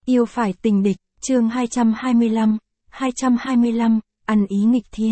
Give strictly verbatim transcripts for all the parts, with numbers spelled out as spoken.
Yêu phải tình địch, chương hai trăm hai mươi lăm, hai trăm hai mươi lăm, ăn ý nghịch thiên.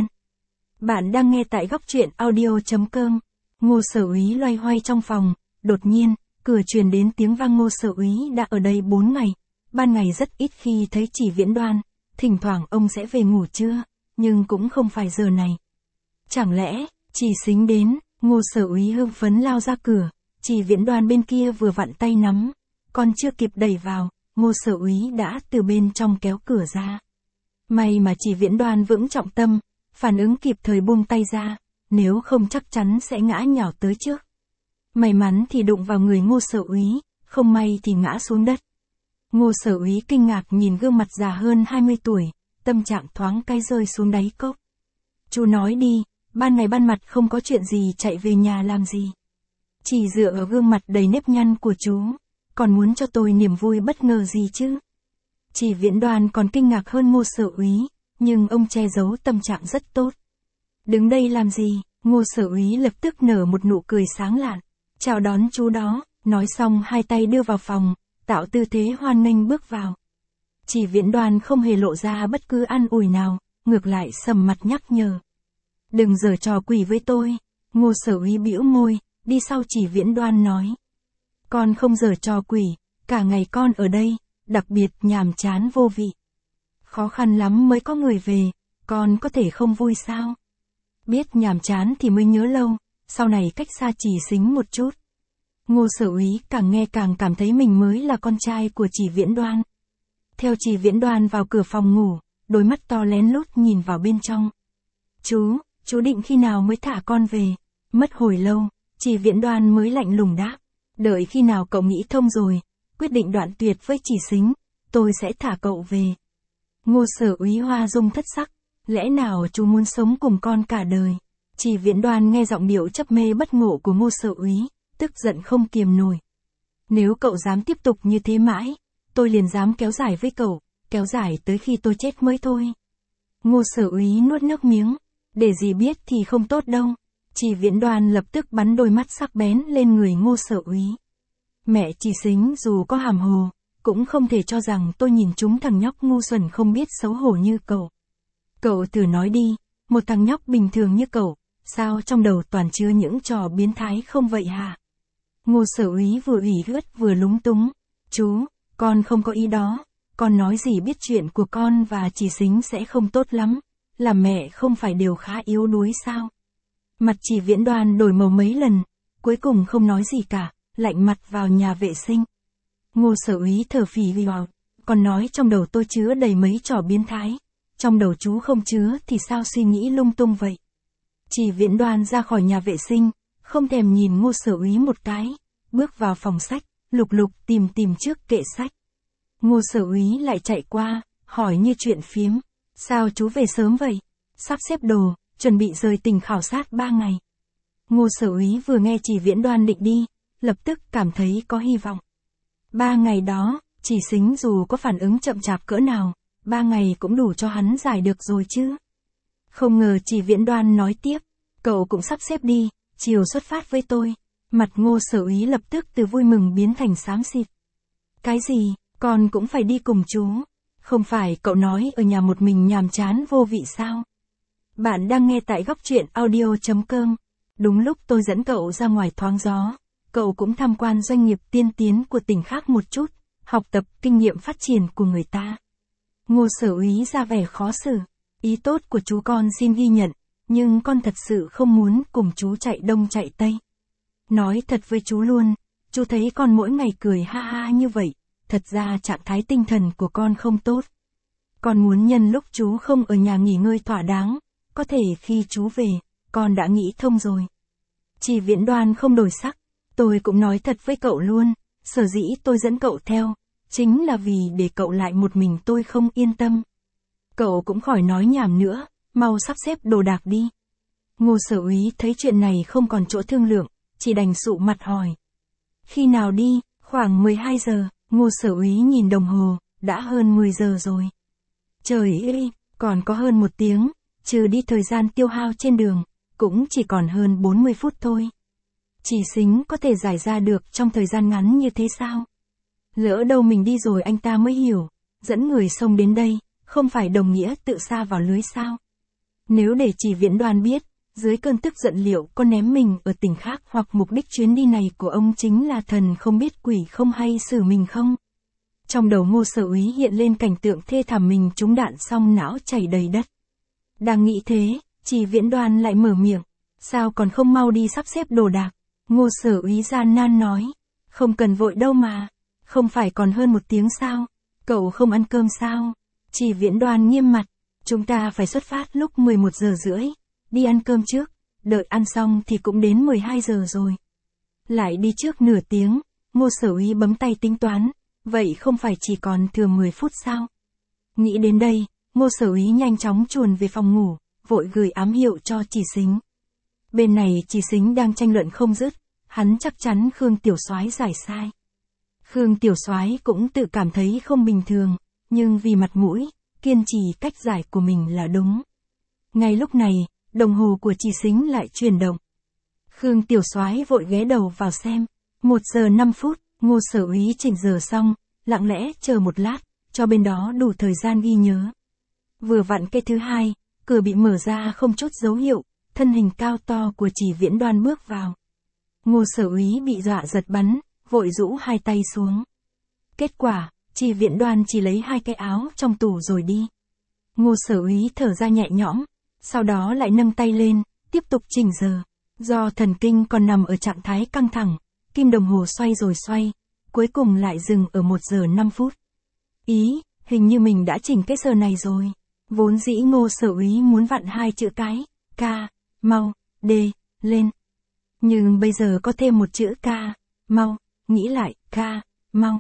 Bạn đang nghe tại góc truyện audio.com. Ngô Sở Úy loay hoay trong phòng, đột nhiên, cửa truyền đến tiếng vang. Ngô Sở Úy đã ở đây bốn ngày, ban ngày rất ít khi thấy Chỉ Viễn Đoan, thỉnh thoảng ông sẽ về ngủ trưa, nhưng cũng không phải giờ này. Chẳng lẽ, Chỉ Sính đến, Ngô Sở Úy hưng phấn lao ra cửa, Chỉ Viễn Đoan bên kia vừa vặn tay nắm, còn chưa kịp đẩy vào, Ngô Sở Úy đã từ bên trong kéo cửa ra. May mà Chỉ Viễn Đoan vững trọng tâm, phản ứng kịp thời buông tay ra, nếu không chắc chắn sẽ ngã nhào tới trước. May mắn thì đụng vào người Ngô Sở Úy, không may thì ngã xuống đất. Ngô Sở Úy kinh ngạc nhìn gương mặt già hơn hai mươi tuổi, tâm trạng thoáng cái rơi xuống đáy cốc. Chú nói đi, ban ngày ban mặt không có chuyện gì chạy về nhà làm gì? Chỉ dựa ở gương mặt đầy nếp nhăn của chú, còn muốn cho tôi niềm vui bất ngờ gì chứ? Chỉ Viễn Đoan còn kinh ngạc hơn Ngô Sở Úy, nhưng ông che giấu tâm trạng rất tốt. Đứng đây làm gì? Ngô Sở Úy lập tức nở một nụ cười sáng lạn, chào đón chú đó, nói xong hai tay đưa vào phòng, tạo tư thế hoan nghênh bước vào. Chỉ Viễn Đoan không hề lộ ra bất cứ an ủi nào, ngược lại sầm mặt nhắc nhở. Đừng giở trò quỷ với tôi. Ngô Sở Úy bĩu môi, đi sau Chỉ Viễn Đoan nói. Con không giở trò quỷ, cả ngày con ở đây, đặc biệt nhàm chán vô vị. Khó khăn lắm mới có người về, con có thể không vui sao? Biết nhàm chán thì mới nhớ lâu, sau này cách xa Chỉ Sính một chút. Ngô Sở Úy càng nghe càng cảm thấy mình mới là con trai của Chỉ Viễn Đoan. Theo Chỉ Viễn Đoan vào cửa phòng ngủ, đôi mắt to lén lút nhìn vào bên trong. Chú, chú định khi nào mới thả con về? Mất hồi lâu, Chỉ Viễn Đoan mới lạnh lùng đáp. Đợi khi nào cậu nghĩ thông rồi, quyết định đoạn tuyệt với Chỉ Sính, tôi sẽ thả cậu về. Ngô Sở Úy hoa dung thất sắc, lẽ nào chú muốn sống cùng con cả đời? Chỉ Viễn Đoan nghe giọng điệu chấp mê bất ngộ của Ngô Sở Úy, tức giận không kiềm nổi. Nếu cậu dám tiếp tục như thế mãi, tôi liền dám kéo dài với cậu, kéo dài tới khi tôi chết mới thôi. Ngô Sở Úy nuốt nước miếng, để gì biết thì không tốt đâu. Chỉ Viễn Đoan lập tức bắn đôi mắt sắc bén lên người Ngô Sở Úy. Mẹ Chỉ Sính dù có hàm hồ, cũng không thể cho rằng tôi nhìn chúng thằng nhóc ngu xuẩn không biết xấu hổ như cậu. Cậu thử nói đi, một thằng nhóc bình thường như cậu, sao trong đầu toàn chứa những trò biến thái không vậy hả? Ngô Sở Úy vừa ủy khuất vừa lúng túng. Chú, con không có ý đó, con nói gì biết chuyện của con và Chỉ Sính sẽ không tốt lắm, làm mẹ không phải đều khá yếu đuối sao? Mặt Chỉ Viễn Đoan đổi màu mấy lần, cuối cùng không nói gì cả, lạnh mặt vào nhà vệ sinh. Ngô Sở Úy thở phì phào, còn nói trong đầu tôi chứa đầy mấy trò biến thái, trong đầu chú không chứa thì sao suy nghĩ lung tung vậy? Chỉ Viễn Đoan ra khỏi nhà vệ sinh, không thèm nhìn Ngô Sở Úy một cái, bước vào phòng sách, lục lục tìm tìm trước kệ sách. Ngô Sở Úy lại chạy qua, hỏi như chuyện phiếm, sao chú về sớm vậy? Sắp xếp đồ, chuẩn bị rời tỉnh khảo sát ba ngày. Ngô Sở Úy vừa nghe Chỉ Viễn Đoan định đi, lập tức cảm thấy có hy vọng. Ba ngày đó, Chỉ Sính dù có phản ứng chậm chạp cỡ nào, ba ngày cũng đủ cho hắn giải được rồi chứ. Không ngờ Chỉ Viễn Đoan nói tiếp, cậu cũng sắp xếp đi, chiều xuất phát với tôi. Mặt Ngô Sở Úy lập tức từ vui mừng biến thành xám xịt. Cái gì, con cũng phải đi cùng chú? Không phải cậu nói ở nhà một mình nhàm chán vô vị sao? Bạn đang nghe tại góc truyện audio.com. Đúng lúc tôi dẫn cậu ra ngoài thoáng gió, cậu cũng tham quan doanh nghiệp tiên tiến của tỉnh khác một chút, học tập kinh nghiệm phát triển của người ta. Ngô Sở Úy ra vẻ khó xử. Ý tốt của chú con xin ghi nhận, nhưng con thật sự không muốn cùng chú chạy đông chạy tây. Nói thật với chú luôn, chú thấy con mỗi ngày cười ha ha như vậy, thật ra trạng thái tinh thần của con không tốt. Con muốn nhân lúc chú không ở nhà nghỉ ngơi thỏa đáng, có thể khi chú về, con đã nghĩ thông rồi. Chỉ Viễn Đoan không đổi sắc, tôi cũng nói thật với cậu luôn, sở dĩ tôi dẫn cậu theo, chính là vì để cậu lại một mình tôi không yên tâm. Cậu cũng khỏi nói nhảm nữa, mau sắp xếp đồ đạc đi. Ngô Sở Úy thấy chuyện này không còn chỗ thương lượng, chỉ đành sụ mặt hỏi. Khi nào đi? Khoảng mười hai giờ, Ngô Sở Úy nhìn đồng hồ, đã hơn mười giờ rồi. Trời ơi, còn có hơn một tiếng, trừ đi thời gian tiêu hao trên đường, cũng chỉ còn hơn bốn mươi phút thôi. Chỉ Sính có thể giải ra được trong thời gian ngắn như thế sao? Lỡ đâu mình đi rồi anh ta mới hiểu, dẫn người xông đến đây, không phải đồng nghĩa tự sa vào lưới sao? Nếu để Chỉ Viễn Đoan biết, dưới cơn tức giận liệu có ném mình ở tỉnh khác hoặc mục đích chuyến đi này của ông chính là thần không biết quỷ không hay xử mình không? Trong đầu Ngô Sở Úy hiện lên cảnh tượng thê thảm mình trúng đạn xong não chảy đầy đất. Đang nghĩ thế, Chỉ Viễn Đoan lại mở miệng, sao còn không mau đi sắp xếp đồ đạc? Ngô Sở Úy gian nan nói, không cần vội đâu mà, không phải còn hơn một tiếng sao, cậu không ăn cơm sao? Chỉ Viễn Đoan nghiêm mặt, chúng ta phải xuất phát lúc mười một giờ rưỡi, đi ăn cơm trước, đợi ăn xong thì cũng đến mười hai giờ rồi. Lại đi trước nửa tiếng, Ngô Sở Úy bấm tay tính toán, vậy không phải chỉ còn thừa mười phút sao? Nghĩ đến đây, Ngô Sở Úy nhanh chóng chuồn về phòng ngủ, vội gửi ám hiệu cho Chỉ Sính. Bên này Chỉ Sính đang tranh luận không dứt, hắn chắc chắn Khương Tiểu Soái giải sai. Khương Tiểu Soái cũng tự cảm thấy không bình thường, nhưng vì mặt mũi, kiên trì cách giải của mình là đúng. Ngay lúc này, đồng hồ của Chỉ Sính lại chuyển động. Khương Tiểu Soái vội ghé đầu vào xem, một giờ năm phút, Ngô Sở Úy chỉnh giờ xong, lặng lẽ chờ một lát, cho bên đó đủ thời gian ghi nhớ. Vừa vặn cái thứ hai, cửa bị mở ra không chút dấu hiệu, thân hình cao to của Chỉ Viễn Đoan bước vào. Ngô Sở Úy bị dọa giật bắn, vội rũ hai tay xuống. Kết quả, Chỉ Viễn Đoan chỉ lấy hai cái áo trong tủ rồi đi. Ngô Sở Úy thở ra nhẹ nhõm, sau đó lại nâng tay lên, tiếp tục chỉnh giờ. Do thần kinh còn nằm ở trạng thái căng thẳng, kim đồng hồ xoay rồi xoay, cuối cùng lại dừng ở một giờ năm phút. Ý, hình như mình đã chỉnh cái giờ này rồi. Vốn dĩ Ngô Sở Úy muốn vặn hai chữ cái, ca, mau, đê, lên. Nhưng bây giờ có thêm một chữ ca, mau, nghĩ lại, ca, mau.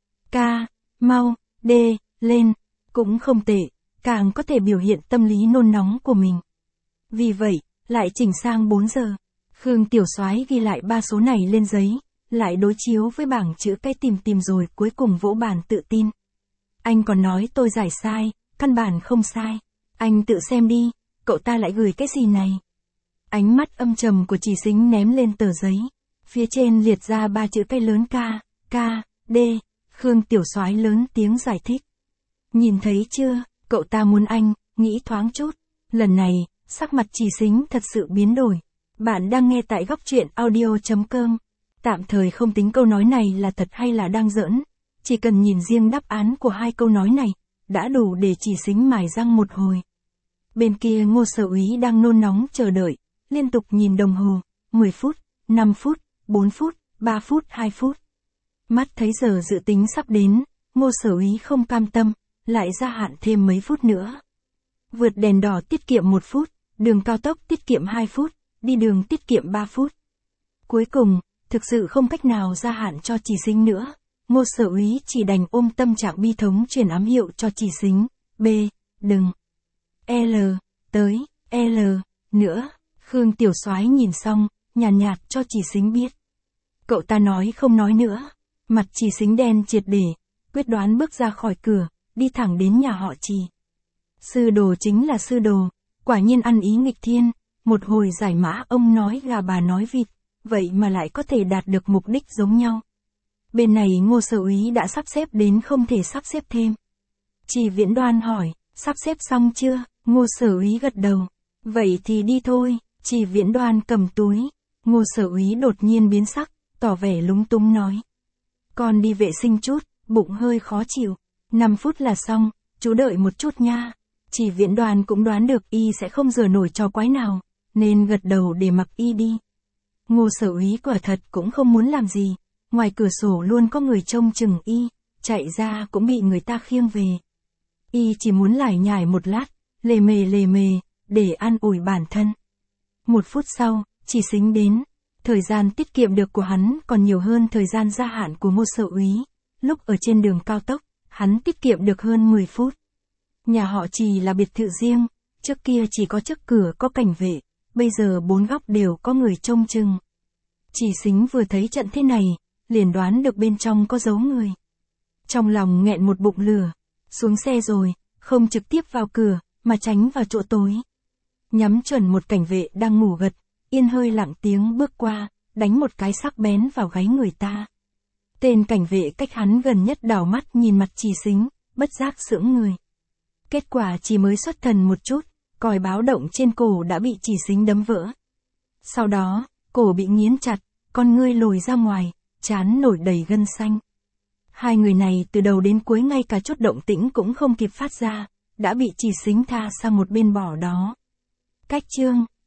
Ca, mau, đê, lên, cũng không tệ, càng có thể biểu hiện tâm lý nôn nóng của mình. Vì vậy, lại chỉnh sang bốn giờ. Khương Tiểu Soái ghi lại ba số này lên giấy, lại đối chiếu với bảng chữ cái tìm tìm rồi cuối cùng vỗ bàn tự tin. Anh còn nói tôi giải sai, căn bản không sai. Anh tự xem đi, cậu ta lại gửi cái gì này? Ánh mắt âm trầm của Chỉ Sính ném lên tờ giấy. Phía trên liệt ra ba chữ cái lớn ca, ca, đê. Khương Tiểu Soái lớn tiếng giải thích. Nhìn thấy chưa, cậu ta muốn anh, nghĩ thoáng chút. Lần này, sắc mặt Chỉ Sính thật sự biến đổi. Bạn đang nghe tại góc truyện audio chấm com. Tạm thời không tính câu nói này là thật hay là đang giỡn. Chỉ cần nhìn riêng đáp án của hai câu nói này, đã đủ để Chỉ Sính mài răng một hồi. Bên kia Ngô Sở Úy đang nôn nóng chờ đợi, liên tục nhìn đồng hồ, mười phút, năm phút, bốn phút, ba phút, hai phút. Mắt thấy giờ dự tính sắp đến, Ngô Sở Úy không cam tâm, lại gia hạn thêm mấy phút nữa. Vượt đèn đỏ tiết kiệm một phút, đường cao tốc tiết kiệm hai phút, đi đường tiết kiệm ba phút. Cuối cùng, thực sự không cách nào gia hạn cho Chỉ Sính nữa, Ngô Sở Úy chỉ đành ôm tâm trạng bi thống truyền ám hiệu cho Chỉ Sính, B, đừng. L, tới, L, nữa. Khương Tiểu Soái nhìn xong, nhàn nhạt, nhạt cho Chỉ Sính biết. Cậu ta nói không nói nữa. Mặt Chỉ Sính đen triệt để, quyết đoán bước ra khỏi cửa, đi thẳng đến nhà họ Chỉ. Sư đồ chính là sư đồ, quả nhiên ăn ý nghịch thiên, một hồi giải mã ông nói gà bà nói vịt, vậy mà lại có thể đạt được mục đích giống nhau. Bên này Ngô Sở Úy đã sắp xếp đến không thể sắp xếp thêm. Chỉ Viễn Đoan hỏi, sắp xếp xong chưa? Ngô Sở Úy gật đầu. Vậy thì đi thôi. Chỉ Viễn Đoan cầm túi. Ngô Sở Úy đột nhiên biến sắc, tỏ vẻ lúng túng nói. Con đi vệ sinh chút, bụng hơi khó chịu. năm phút là xong, chú đợi một chút nha. Chỉ Viễn Đoan cũng đoán được y sẽ không giở nổi trò quái nào, nên gật đầu để mặc y đi. Ngô Sở Úy quả thật cũng không muốn làm gì. Ngoài cửa sổ luôn có người trông chừng y, chạy ra cũng bị người ta khiêng về. Y chỉ muốn lải nhải một lát, lề mề lề mề, để an ủi bản thân. Một phút sau, Chỉ Sính đến. Thời gian tiết kiệm được của hắn còn nhiều hơn thời gian gia hạn của Ngô Sở Úy. Lúc ở trên đường cao tốc, hắn tiết kiệm được hơn mười phút. Nhà họ Chỉ là biệt thự riêng, trước kia chỉ có trước cửa có cảnh vệ, bây giờ bốn góc đều có người trông chừng. Chỉ Sính vừa thấy trận thế này, liền đoán được bên trong có dấu người. Trong lòng nghẹn một bụng lửa, xuống xe rồi, không trực tiếp vào cửa, mà tránh vào chỗ tối. Nhắm chuẩn một cảnh vệ đang ngủ gật, yên hơi lặng tiếng bước qua, đánh một cái sắc bén vào gáy người ta. Tên cảnh vệ cách hắn gần nhất đảo mắt nhìn mặt Trì Xính, bất giác sững người. Kết quả chỉ mới xuất thần một chút, còi báo động trên cổ đã bị Trì Xính đấm vỡ. Sau đó, cổ bị nghiến chặt, con ngươi lồi ra ngoài, trán nổi đầy gân xanh. Hai người này từ đầu đến cuối ngay cả chút động tĩnh cũng không kịp phát ra, đã bị Trì Xính tha sang một bên bỏ đó. Cách chương